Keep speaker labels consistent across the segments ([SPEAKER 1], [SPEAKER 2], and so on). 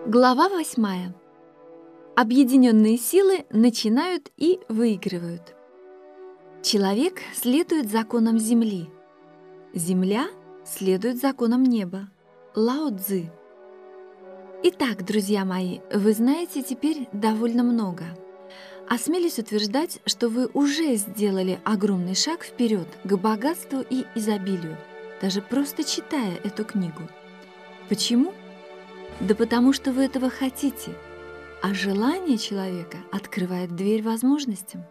[SPEAKER 1] Глава 8. Объединенные силы начинают и выигрывают. Человек следует законам Земли. Земля следует законам неба. Лао Цзы. Итак, друзья мои, вы знаете теперь довольно много. Осмелюсь утверждать, что вы уже сделали огромный шаг вперед к богатству и изобилию, даже просто читая эту книгу. Почему? Да потому что вы этого хотите, а желание человека открывает дверь возможностям.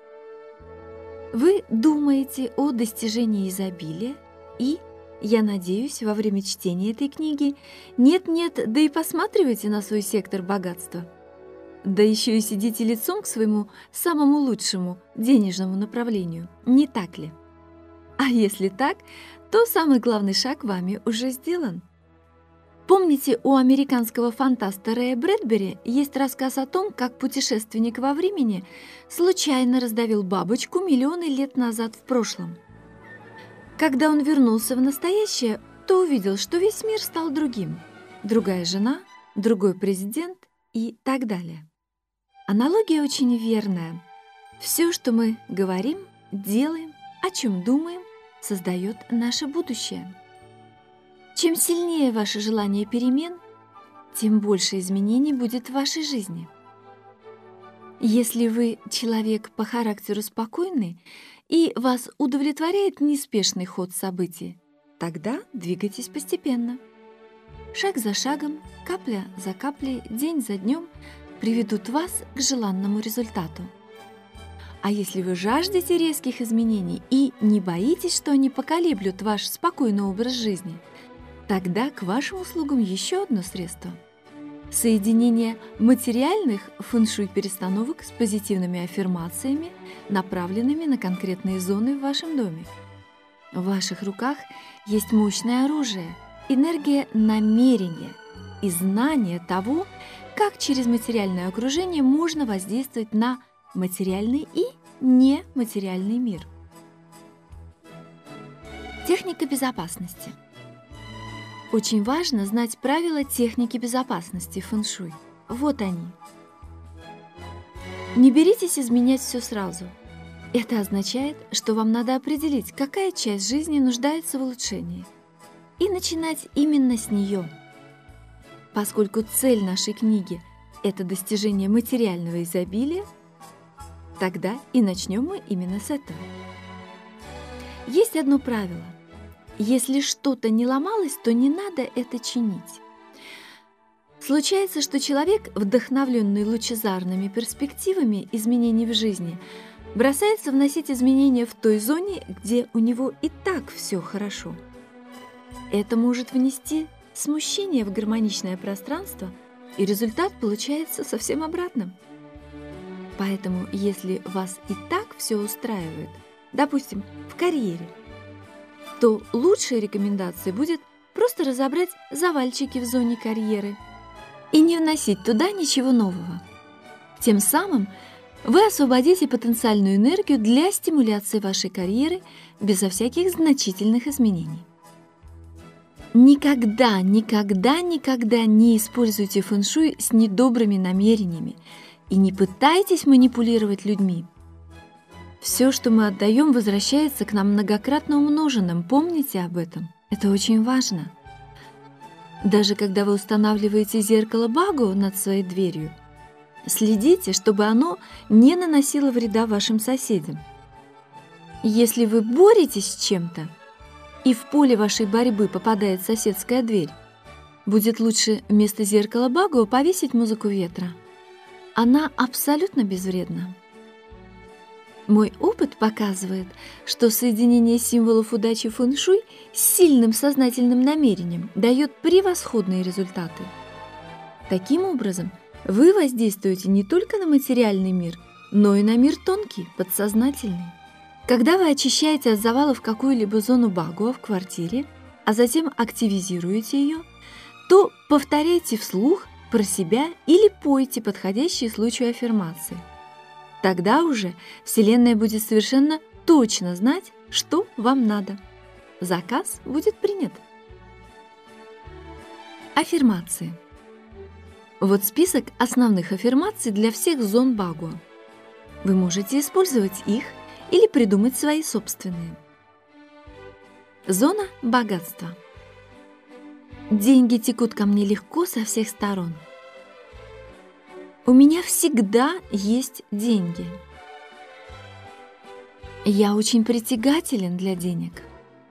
[SPEAKER 1] Вы думаете о достижении изобилия и, я надеюсь, во время чтения этой книги нет-нет, да и посматриваете на свой сектор богатства. Да еще и сидите лицом к своему самому лучшему денежному направлению, не так ли? А если так, то самый главный шаг вами уже сделан. Помните, у американского фантаста Рэя Брэдбери есть рассказ о том, как путешественник во времени случайно раздавил бабочку миллионы лет назад в прошлом. Когда он вернулся в настоящее, то увидел, что весь мир стал другим. Другая жена, другой президент и так далее. Аналогия очень верная. Все, что мы говорим, делаем, о чем думаем, создает наше будущее. Чем сильнее ваше желание перемен, тем больше изменений будет в вашей жизни. Если вы человек по характеру спокойный и вас удовлетворяет неспешный ход событий, тогда двигайтесь постепенно. Шаг за шагом, капля за каплей, день за днем приведут вас к желанному результату. А если вы жаждете резких изменений и не боитесь, что они поколеблют ваш спокойный образ жизни, тогда к вашим услугам еще одно средство – соединение материальных фэншуй перестановок с позитивными аффирмациями, направленными на конкретные зоны в вашем доме. В ваших руках есть мощное оружие, энергия намерения и знание того, как через материальное окружение можно воздействовать на материальный и нематериальный мир. Техника безопасности. Очень важно знать правила техники безопасности фэншуй. Вот они. Не беритесь изменять все сразу. Это означает, что вам надо определить, какая часть жизни нуждается в улучшении, и начинать именно с нее. Поскольку цель нашей книги – это достижение материального изобилия, тогда и начнем мы именно с этого. Есть одно правило. Если что-то не ломалось, то не надо это чинить. Случается, что человек, вдохновленный лучезарными перспективами изменений в жизни, бросается вносить изменения в той зоне, где у него и так все хорошо. Это может внести смущение в гармоничное пространство, и результат получается совсем обратным. Поэтому, если вас и так все устраивает, допустим, в карьере, то лучшей рекомендацией будет просто разобрать завальчики в зоне карьеры и не вносить туда ничего нового. Тем самым вы освободите потенциальную энергию для стимуляции вашей карьеры безо всяких значительных изменений. Никогда, никогда, никогда не используйте фэншуй с недобрыми намерениями и не пытайтесь манипулировать людьми. Все, что мы отдаем, возвращается к нам многократно умноженным. Помните об этом. Это очень важно. Даже когда вы устанавливаете зеркало Багу над своей дверью, следите, чтобы оно не наносило вреда вашим соседям. Если вы боретесь с чем-то, и в поле вашей борьбы попадает соседская дверь, будет лучше вместо зеркала Багу повесить музыку ветра. Она абсолютно безвредна. Мой опыт показывает, что соединение символов удачи фэншуй с сильным сознательным намерением дает превосходные результаты. Таким образом, вы воздействуете не только на материальный мир, но и на мир тонкий, подсознательный. Когда вы очищаете от завалов какую-либо зону Багуа в квартире, а затем активизируете ее, то повторяйте вслух про себя или пойте подходящие случаю аффирмации. Тогда уже Вселенная будет совершенно точно знать, что вам надо. Заказ будет принят. Аффирмации. Вот список основных аффирмаций для всех зон Багуа. Вы можете использовать их или придумать свои собственные. Зона богатства. Деньги текут ко мне легко со всех сторон. У меня всегда есть деньги. Я очень притягателен для денег.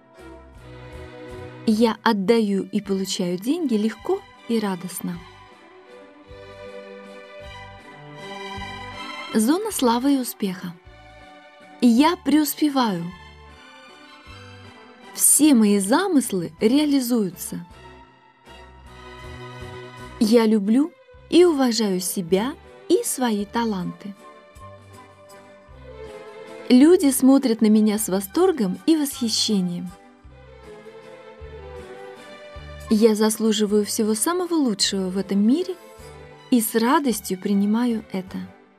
[SPEAKER 1] Я отдаю и получаю деньги легко и радостно. Зона славы и успеха. Я преуспеваю. Все мои замыслы реализуются. Я люблю и уважаю себя и свои таланты. Люди смотрят на меня с восторгом и восхищением. Я заслуживаю всего самого лучшего в этом мире и с радостью принимаю это.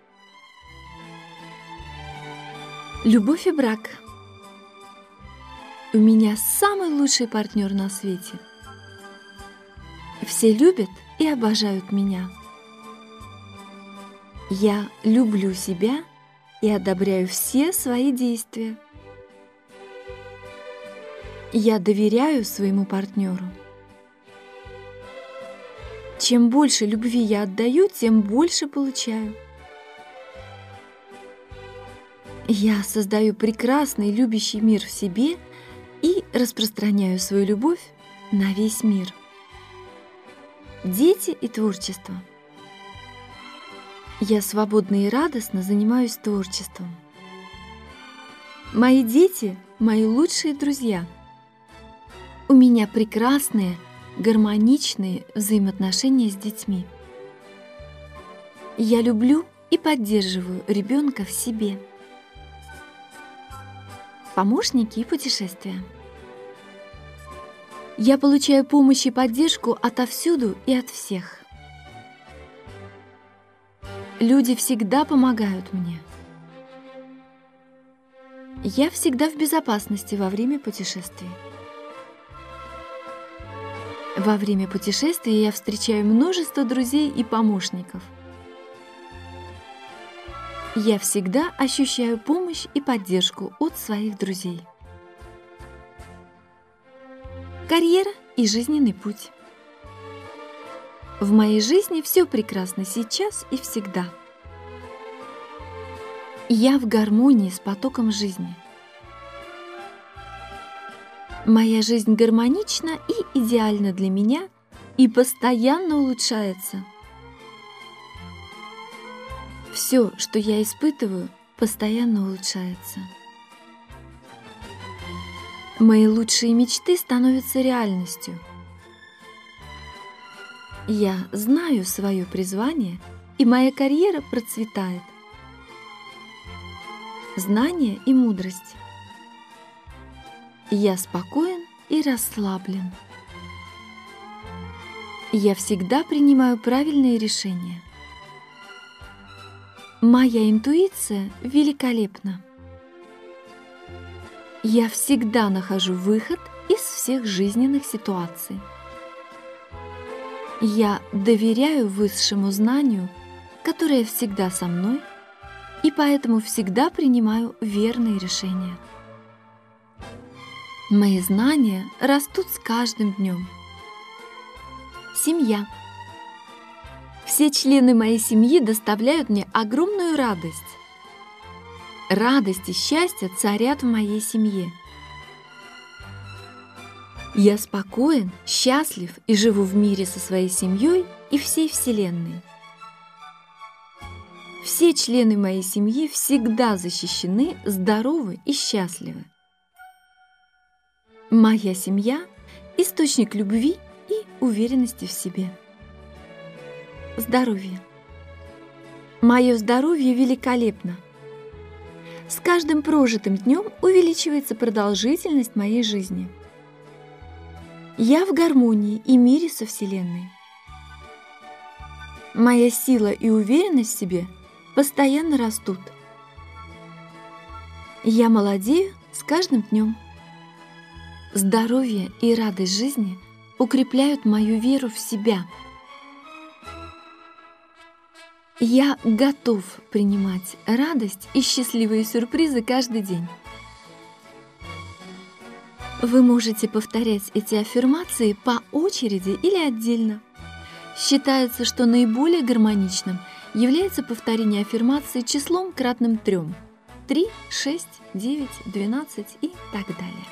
[SPEAKER 1] Любовь и брак. У меня самый лучший партнер на свете. Все любят и обожают меня. Я люблю себя и одобряю все свои действия. Я доверяю своему партнеру. Чем больше любви я отдаю, тем больше получаю. Я создаю прекрасный любящий мир в себе и распространяю свою любовь на весь мир. Дети и творчество. Я свободно и радостно занимаюсь творчеством. Мои дети – мои лучшие друзья. У меня прекрасные, гармоничные взаимоотношения с детьми. Я люблю и поддерживаю ребенка в себе. Помощники и путешествия. Я получаю помощь и поддержку отовсюду и от всех. Люди всегда помогают мне. Я всегда в безопасности во время путешествий. Во время путешествия я встречаю множество друзей и помощников. Я всегда ощущаю помощь и поддержку от своих друзей. Карьера и жизненный путь. В моей жизни все прекрасно сейчас и всегда. Я в гармонии с потоком жизни. Моя жизнь гармонична и идеальна для меня и постоянно улучшается. Все, что я испытываю, постоянно улучшается. Мои лучшие мечты становятся реальностью. Я знаю свое призвание, и моя карьера процветает. Знание и мудрость. Я спокоен и расслаблен. Я всегда принимаю правильные решения. Моя интуиция великолепна. Я всегда нахожу выход из всех жизненных ситуаций. Я доверяю высшему знанию, которое всегда со мной, и поэтому всегда принимаю верные решения. Мои знания растут с каждым днем. Семья. Все члены моей семьи доставляют мне огромную радость. Радость и счастье царят в моей семье. Я спокоен, счастлив и живу в мире со своей семьей и всей Вселенной. Все члены моей семьи всегда защищены, здоровы и счастливы. Моя семья – источник любви и уверенности в себе. Здоровье. Мое здоровье великолепно. С каждым прожитым днем увеличивается продолжительность моей жизни. Я в гармонии и мире со Вселенной. Моя сила и уверенность в себе постоянно растут. Я молодею с каждым днем. Здоровье и радость жизни укрепляют мою веру в себя. Я готов принимать радость и счастливые сюрпризы каждый день. Вы можете повторять эти аффирмации по очереди или отдельно. Считается, что наиболее гармоничным является повторение аффирмации числом кратным 3. 3, 6, 9, 12 и так далее.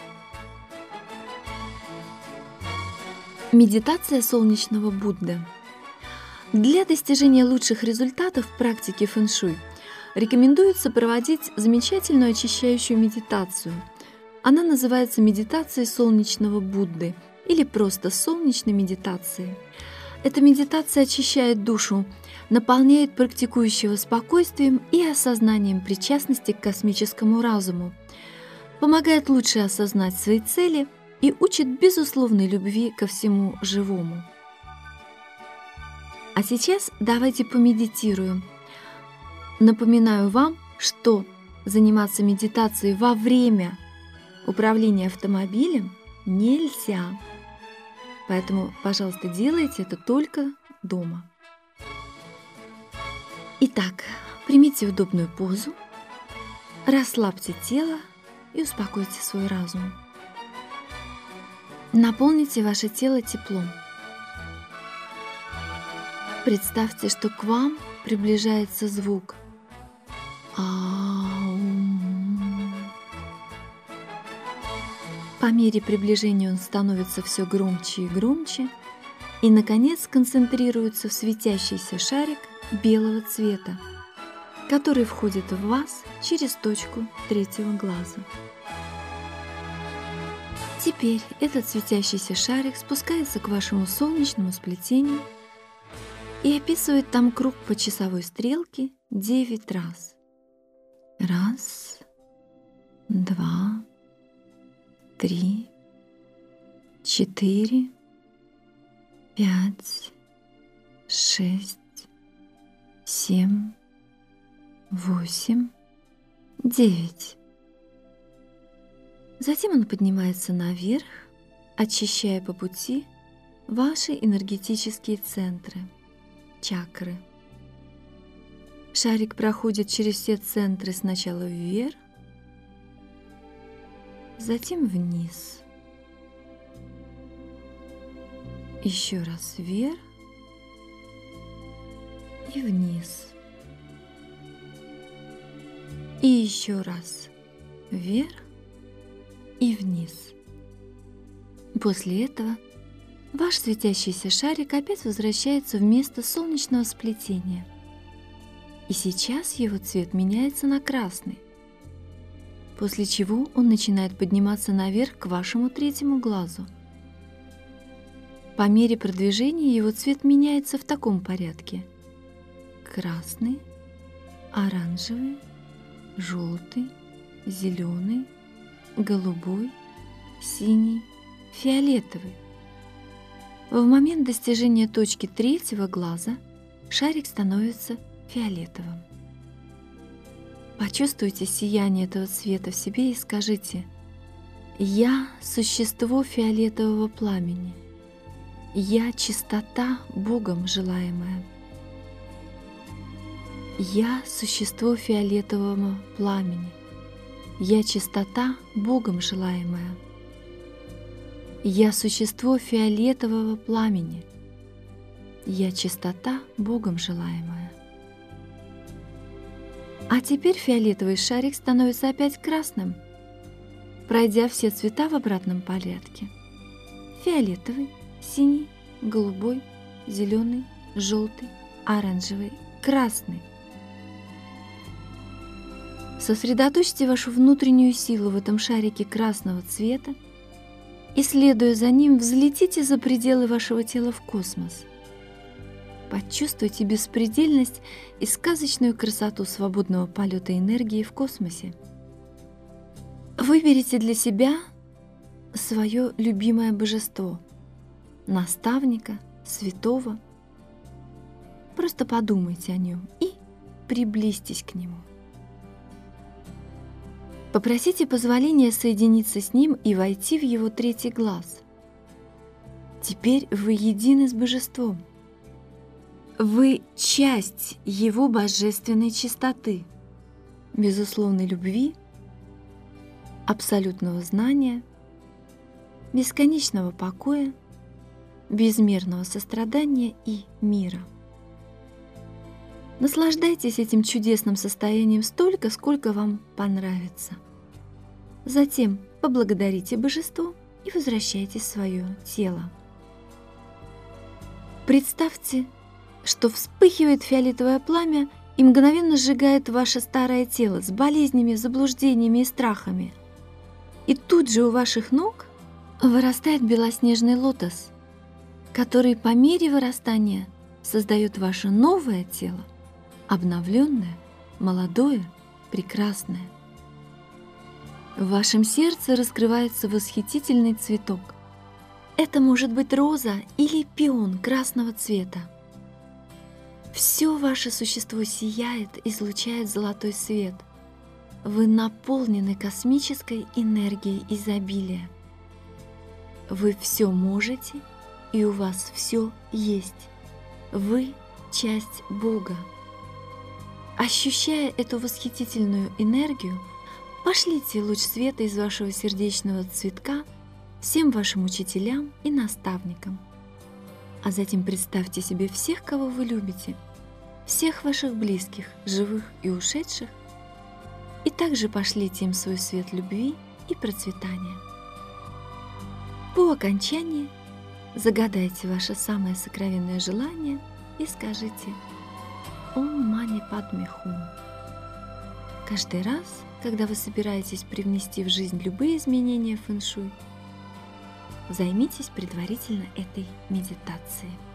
[SPEAKER 1] Медитация солнечного Будды. Для достижения лучших результатов в практике фэн-шуй рекомендуется проводить замечательную очищающую медитацию. Она называется медитацией солнечного Будды или просто солнечной медитацией. Эта медитация очищает душу, наполняет практикующего спокойствием и осознанием причастности к космическому разуму, помогает лучше осознать свои цели и учит безусловной любви ко всему живому. А сейчас давайте помедитируем. Напоминаю вам, что заниматься медитацией во время управления автомобилем нельзя. Поэтому, пожалуйста, делайте это только дома. Итак, примите удобную позу, расслабьте тело и успокойте свой разум. Наполните ваше тело теплом. Представьте, что к вам приближается звук «Аум». По мере приближения он становится все громче и громче и, наконец, концентрируется в светящийся шарик белого цвета, который входит в вас через точку 3-го глаза. Теперь этот светящийся шарик спускается к вашему солнечному сплетению и описывает там круг по часовой стрелке 9 раз. 1, 2, 3, 4, 5, 6, 7, 8, 9. Затем он поднимается наверх, очищая по пути ваши энергетические центры, чакры. Шарик проходит через все центры сначала вверх, затем вниз, еще раз вверх и вниз, и еще раз вверх и вниз. После этого ваш светящийся шарик опять возвращается в место солнечного сплетения. И сейчас его цвет меняется на красный, после чего он начинает подниматься наверх к вашему 3-му глазу. По мере продвижения его цвет меняется в таком порядке: красный, оранжевый, желтый, зеленый, голубой, синий, фиолетовый. В момент достижения точки 3-го глаза шарик становится фиолетовым. Почувствуйте сияние этого цвета в себе и скажите: «Я – существо фиолетового пламени. Я – чистота Богом желаемая. Я – существо фиолетового пламени. Я – чистота Богом желаемая. Я – существо фиолетового пламени. Я – чистота Богом желаемая». А теперь фиолетовый шарик становится опять красным, пройдя все цвета в обратном порядке: фиолетовый, синий, голубой, зеленый, желтый, оранжевый, красный. Сосредоточьте вашу внутреннюю силу в этом шарике красного цвета и, следуя за ним, взлетите за пределы вашего тела в космос. Почувствуйте беспредельность и сказочную красоту свободного полета энергии в космосе. Выберите для себя свое любимое божество, наставника, святого. Просто подумайте о нем и приблизьтесь к нему. Попросите позволения соединиться с ним и войти в его 3-й глаз. Теперь вы едины с божеством. Вы часть Его божественной чистоты, безусловной любви, абсолютного знания, бесконечного покоя, безмерного сострадания и мира. Наслаждайтесь этим чудесным состоянием столько, сколько вам понравится. Затем поблагодарите Божество и возвращайтесь в свое тело. Представьте, что вспыхивает фиолетовое пламя и мгновенно сжигает ваше старое тело с болезнями, заблуждениями и страхами. И тут же у ваших ног вырастает белоснежный лотос, который по мере вырастания создает ваше новое тело, обновленное, молодое, прекрасное. В вашем сердце раскрывается восхитительный цветок. Это может быть роза или пион красного цвета. Все ваше существо сияет, излучает золотой свет. Вы наполнены космической энергией изобилия. Вы все можете, и у вас все есть. Вы часть Бога. Ощущая эту восхитительную энергию, пошлите луч света из вашего сердечного цветка всем вашим учителям и наставникам. А затем представьте себе всех, кого вы любите, всех ваших близких, живых и ушедших, и также пошлите им свой свет любви и процветания. По окончании загадайте ваше самое сокровенное желание и скажите «Ом Мани Падме Хум». Каждый раз, когда вы собираетесь привнести в жизнь любые изменения в фэншуй, займитесь предварительно этой медитацией.